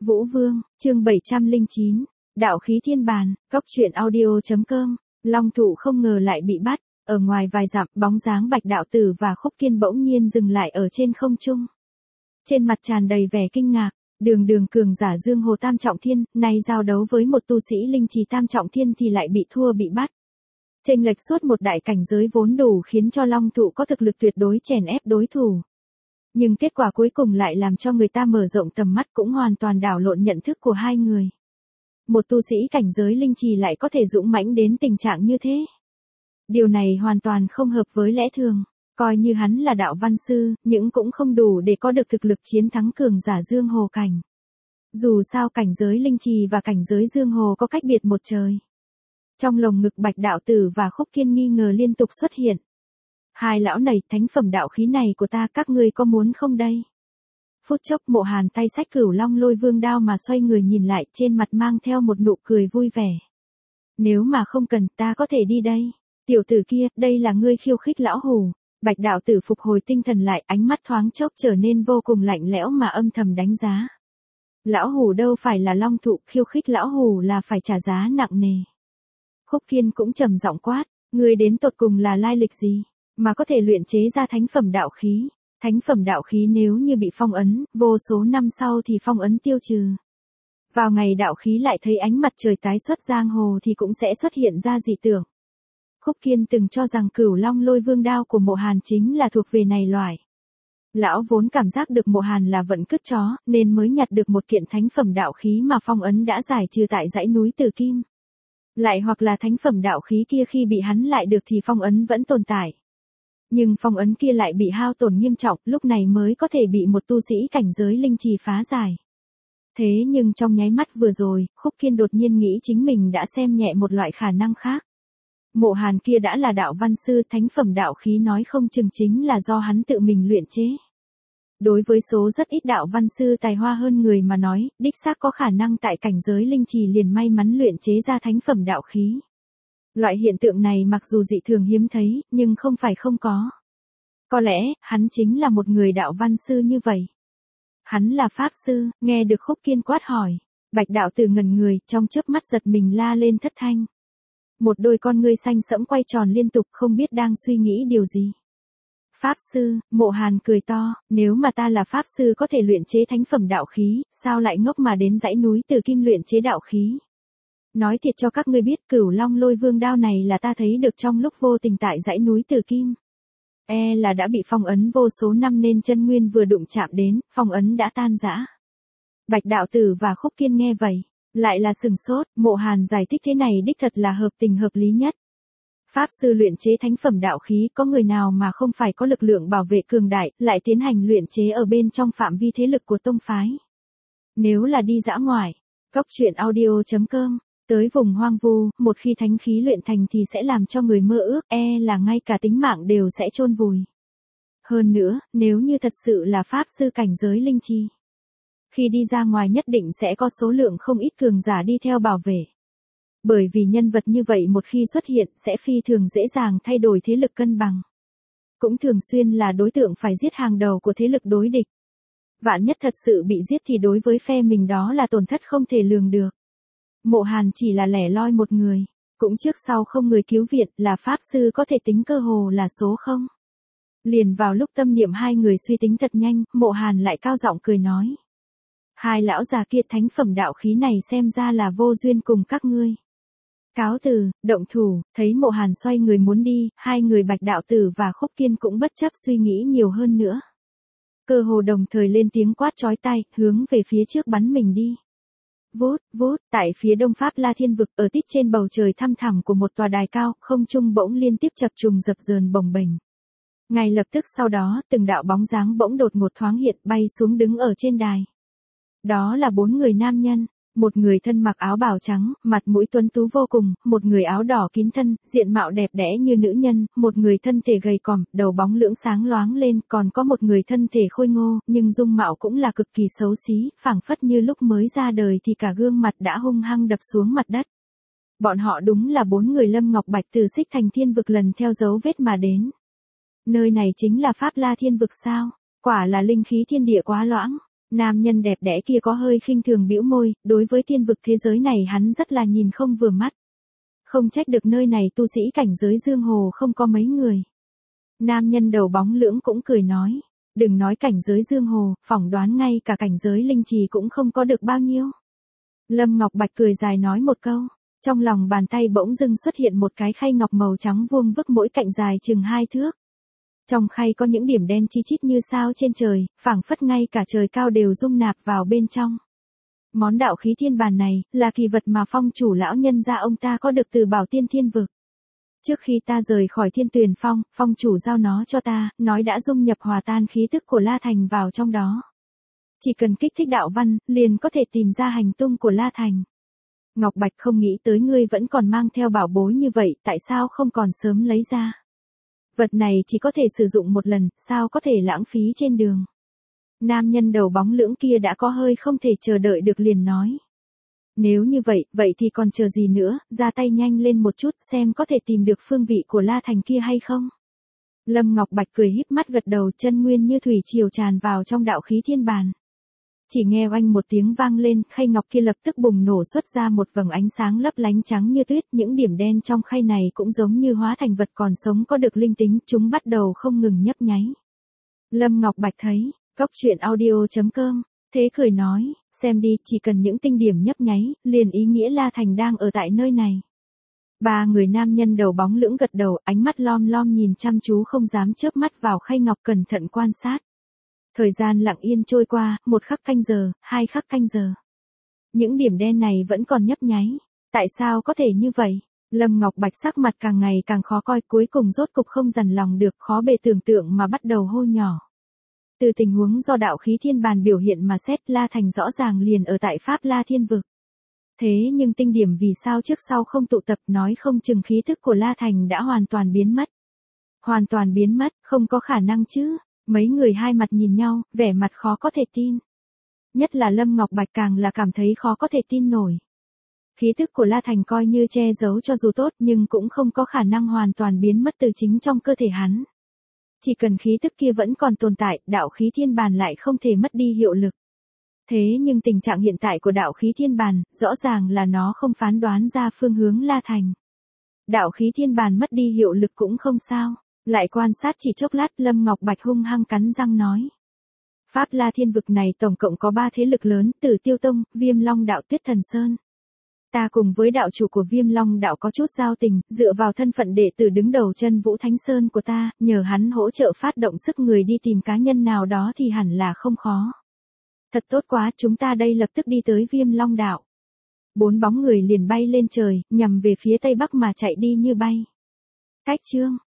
Vũ Vương, chương 709, Đạo khí thiên bàn, góc truyện audio.com, Long Thụ không ngờ lại bị bắt, ở ngoài vài dặm, bóng dáng Bạch Đạo Tử và Khúc Kiên bỗng nhiên dừng lại ở trên không trung. Trên mặt tràn đầy vẻ kinh ngạc, đường cường giả Dương Hồ Tam Trọng Thiên, nay giao đấu với một tu sĩ linh trì Tam Trọng Thiên thì lại bị thua bị bắt. Chênh lệch suốt một đại cảnh giới vốn đủ khiến cho Long Thụ có thực lực tuyệt đối chèn ép đối thủ. Nhưng kết quả cuối cùng lại làm cho người ta mở rộng tầm mắt, cũng hoàn toàn đảo lộn nhận thức của hai người. Một tu sĩ cảnh giới linh trì lại có thể dũng mãnh đến tình trạng như thế. Điều này hoàn toàn không hợp với lẽ thường, coi như hắn là đạo văn sư, nhưng cũng không đủ để có được thực lực chiến thắng cường giả Dương Hồ cảnh. Dù sao cảnh giới linh trì và cảnh giới Dương Hồ có cách biệt một trời. Trong lồng ngực Bạch Đạo Tử và Khúc Kiên nghi ngờ liên tục xuất hiện. Hai lão này, thánh phẩm đạo khí này của ta, các ngươi có muốn không đây? Phút chốc Mộ Hàn tay xách Cửu Long Lôi Vương đao mà xoay người nhìn lại, trên mặt mang theo một nụ cười vui vẻ. Nếu mà không cần, ta có thể đi đây. Tiểu tử kia, đây là ngươi khiêu khích lão hủ. Bạch Đạo Tử phục hồi tinh thần lại, ánh mắt thoáng chốc trở nên vô cùng lạnh lẽo mà âm thầm đánh giá. Lão hủ đâu phải là Long Thụ, khiêu khích lão hủ là phải trả giá nặng nề. Khúc Kiên cũng trầm giọng quát, ngươi đến tột cùng là lai lịch gì, mà có thể luyện chế ra thánh phẩm đạo khí. Thánh phẩm đạo khí nếu như bị phong ấn, vô số năm sau thì phong ấn tiêu trừ. Vào ngày đạo khí lại thấy ánh mặt trời tái xuất giang hồ thì cũng sẽ xuất hiện ra dị tượng. Khúc Kiên từng cho rằng Cửu Long Lôi Vương đao của Mộ Hàn chính là thuộc về này loại. Lão vốn cảm giác được Mộ Hàn là vận cứt chó, nên mới nhặt được một kiện thánh phẩm đạo khí mà phong ấn đã giải trừ tại dãy núi Từ Kim. Lại hoặc là thánh phẩm đạo khí kia khi bị hắn lại được thì phong ấn vẫn tồn tại. Nhưng phong ấn kia lại bị hao tổn nghiêm trọng, lúc này mới có thể bị một tu sĩ cảnh giới linh trì phá giải. Thế nhưng trong nháy mắt vừa rồi, Khúc Kiên đột nhiên nghĩ chính mình đã xem nhẹ một loại khả năng khác. Mộ Hàn kia đã là đạo văn sư, thánh phẩm đạo khí nói không chừng chính là do hắn tự mình luyện chế. Đối với số rất ít đạo văn sư tài hoa hơn người mà nói, đích xác có khả năng tại cảnh giới linh trì liền may mắn luyện chế ra thánh phẩm đạo khí. Loại hiện tượng này mặc dù dị thường hiếm thấy, nhưng không phải không có. Có lẽ, hắn chính là một người đạo văn sư như vậy. Hắn là pháp sư, nghe được Khúc Kiên quát hỏi. Bạch Đạo Tử ngẩn người, trong chớp mắt giật mình la lên thất thanh. Một đôi con ngươi xanh sẫm quay tròn liên tục, không biết đang suy nghĩ điều gì. Pháp sư, Mộ Hàn cười to, nếu mà ta là pháp sư có thể luyện chế thánh phẩm đạo khí, sao lại ngốc mà đến dãy núi Từ Kim luyện chế đạo khí? Nói thiệt cho các ngươi biết, Cửu Long Lôi Vương đao này là ta thấy được trong lúc vô tình tại dãy núi Từ Kim. Là đã bị phong ấn vô số năm nên chân nguyên vừa đụng chạm đến, phong ấn đã tan rã. Bạch Đạo Tử và Khúc Kiên nghe vậy, lại là sừng sốt. Mộ Hàn giải thích thế này đích thật là hợp tình hợp lý nhất. Pháp sư luyện chế thánh phẩm đạo khí, có người nào mà không phải có lực lượng bảo vệ cường đại, lại tiến hành luyện chế ở bên trong phạm vi thế lực của tông phái. Nếu là đi dã ngoại, góc truyện audio.com, tới vùng hoang vu, một khi thánh khí luyện thành thì sẽ làm cho người mơ ước, là ngay cả tính mạng đều sẽ chôn vùi. Hơn nữa, nếu như thật sự là pháp sư cảnh giới linh chi, khi đi ra ngoài nhất định sẽ có số lượng không ít cường giả đi theo bảo vệ. Bởi vì nhân vật như vậy một khi xuất hiện sẽ phi thường dễ dàng thay đổi thế lực cân bằng. Cũng thường xuyên là đối tượng phải giết hàng đầu của thế lực đối địch. Vạn nhất thật sự bị giết thì đối với phe mình đó là tổn thất không thể lường được. Mộ Hàn chỉ là lẻ loi một người, cũng trước sau không người cứu viện, là pháp sư có thể tính cơ hồ là số không. Liền vào lúc tâm niệm hai người suy tính thật nhanh, Mộ Hàn lại cao giọng cười nói. Hai lão già kia, thánh phẩm đạo khí này xem ra là vô duyên cùng các ngươi. Cáo từ, động thủ. Thấy Mộ Hàn xoay người muốn đi, hai người Bạch Đạo Tử và Khúc Kiên cũng bất chấp suy nghĩ nhiều hơn nữa. Cơ hồ đồng thời lên tiếng quát chói tai, hướng về phía trước bắn mình đi. Vút, vút, tại phía đông Pháp La Thiên Vực, ở tít trên bầu trời thăm thẳm của một tòa đài cao, không trung bỗng liên tiếp chập trùng dập dờn bồng bềnh. Ngay lập tức sau đó, từng đạo bóng dáng bỗng đột ngột thoáng hiện, bay xuống đứng ở trên đài. Đó là 4 người nam nhân, một người thân mặc áo bào trắng, mặt mũi tuấn tú vô cùng, một người áo đỏ kín thân, diện mạo đẹp đẽ như nữ nhân, một người thân thể gầy còm, đầu bóng lưỡng sáng loáng lên, còn có một người thân thể khôi ngô, nhưng dung mạo cũng là cực kỳ xấu xí, phảng phất như lúc mới ra đời thì cả gương mặt đã hung hăng đập xuống mặt đất. Bọn họ đúng là 4 người Lâm Ngọc Bạch từ Xích Thành Thiên Vực lần theo dấu vết mà đến. Nơi này chính là Pháp La Thiên Vực sao? Quả là linh khí thiên địa quá loãng. Nam nhân đẹp đẽ kia có hơi khinh thường bĩu môi, đối với thiên vực thế giới này hắn rất là nhìn không vừa mắt. Không trách được nơi này tu sĩ cảnh giới dương hồ không có mấy người. Nam nhân đầu bóng lưỡng cũng cười nói, đừng nói cảnh giới dương hồ, phỏng đoán ngay cả cảnh giới linh trì cũng không có được bao nhiêu. Lâm Ngọc Bạch cười dài nói một câu, trong lòng bàn tay bỗng dưng xuất hiện một cái khay ngọc màu trắng vuông vức mỗi cạnh dài chừng 2 thước. Trong khay có những điểm đen chi chít như sao trên trời, phảng phất ngay cả trời cao đều dung nạp vào bên trong. Món đạo khí thiên bàn này, là kỳ vật mà phong chủ lão nhân gia ông ta có được từ Bảo Tiên Thiên Vực. Trước khi ta rời khỏi Thiên Tuyền Phong, phong chủ giao nó cho ta, nói đã dung nhập hòa tan khí tức của La Thành vào trong đó. Chỉ cần kích thích đạo văn, liền có thể tìm ra hành tung của La Thành. Ngọc Bạch không nghĩ tới ngươi vẫn còn mang theo bảo bối như vậy, tại sao không còn sớm lấy ra? Vật này chỉ có thể sử dụng một lần, sao có thể lãng phí trên đường? Nam nhân đầu bóng lưỡng kia đã có hơi không thể chờ đợi được liền nói. Nếu như vậy, vậy thì còn chờ gì nữa, ra tay nhanh lên một chút xem có thể tìm được phương vị của La Thành kia hay không? Lâm Ngọc Bạch cười híp mắt gật đầu, chân nguyên như thủy triều tràn vào trong đạo khí thiên bàn. Chỉ nghe oanh một tiếng vang lên, khay ngọc kia lập tức bùng nổ xuất ra một vầng ánh sáng lấp lánh trắng như tuyết, những điểm đen trong khay này cũng giống như hóa thành vật còn sống có được linh tính, chúng bắt đầu không ngừng nhấp nháy. Lâm Ngọc Bạch thấy, coctruyện.audio.com, thế cười nói, xem đi, chỉ cần những tinh điểm nhấp nháy, liền ý nghĩa La Thành đang ở tại nơi này. Ba người nam nhân đầu bóng lưỡng gật đầu, ánh mắt lom lom nhìn chăm chú không dám chớp mắt vào khay ngọc cẩn thận quan sát. Thời gian lặng yên trôi qua, 1 khắc canh giờ, 2 khắc canh giờ. Những điểm đen này vẫn còn nhấp nháy. Tại sao có thể như vậy? Lâm Ngọc Bạch sắc mặt càng ngày càng khó coi, cuối cùng rốt cục không dằn lòng được, khó bề tưởng tượng mà bắt đầu hô nhỏ. Từ tình huống do đạo khí thiên bàn biểu hiện mà xét, La Thành rõ ràng liền ở tại Pháp La Thiên Vực. Thế nhưng tinh điểm vì sao trước sau không tụ tập, nói không chừng khí thức của La Thành đã hoàn toàn biến mất. Hoàn toàn biến mất, không có khả năng chứ. Mấy người hai mặt nhìn nhau, vẻ mặt khó có thể tin. Nhất là Lâm Ngọc Bạch càng là cảm thấy khó có thể tin nổi. Khí thức của La Thành coi như che giấu cho dù tốt nhưng cũng không có khả năng hoàn toàn biến mất từ chính trong cơ thể hắn. Chỉ cần khí thức kia vẫn còn tồn tại, đạo khí thiên bàn lại không thể mất đi hiệu lực. Thế nhưng tình trạng hiện tại của đạo khí thiên bàn, rõ ràng là nó không phán đoán ra phương hướng La Thành. Đạo khí thiên bàn mất đi hiệu lực cũng không sao. Lại quan sát chỉ chốc lát, Lâm Ngọc Bạch hung hăng cắn răng nói. Pháp La Thiên Vực này tổng cộng có 3 thế lực lớn, Tử Tiêu Tông, Viêm Long Đạo, Tuyết Thần Sơn. Ta cùng với đạo chủ của Viêm Long Đạo có chút giao tình, dựa vào thân phận đệ tử đứng đầu Chân Vũ Thánh Sơn của ta, nhờ hắn hỗ trợ phát động sức người đi tìm cá nhân nào đó thì hẳn là không khó. Thật tốt quá, chúng ta đây lập tức đi tới Viêm Long Đạo. 4 bóng người liền bay lên trời, nhằm về phía tây bắc mà chạy đi như bay. Cách chương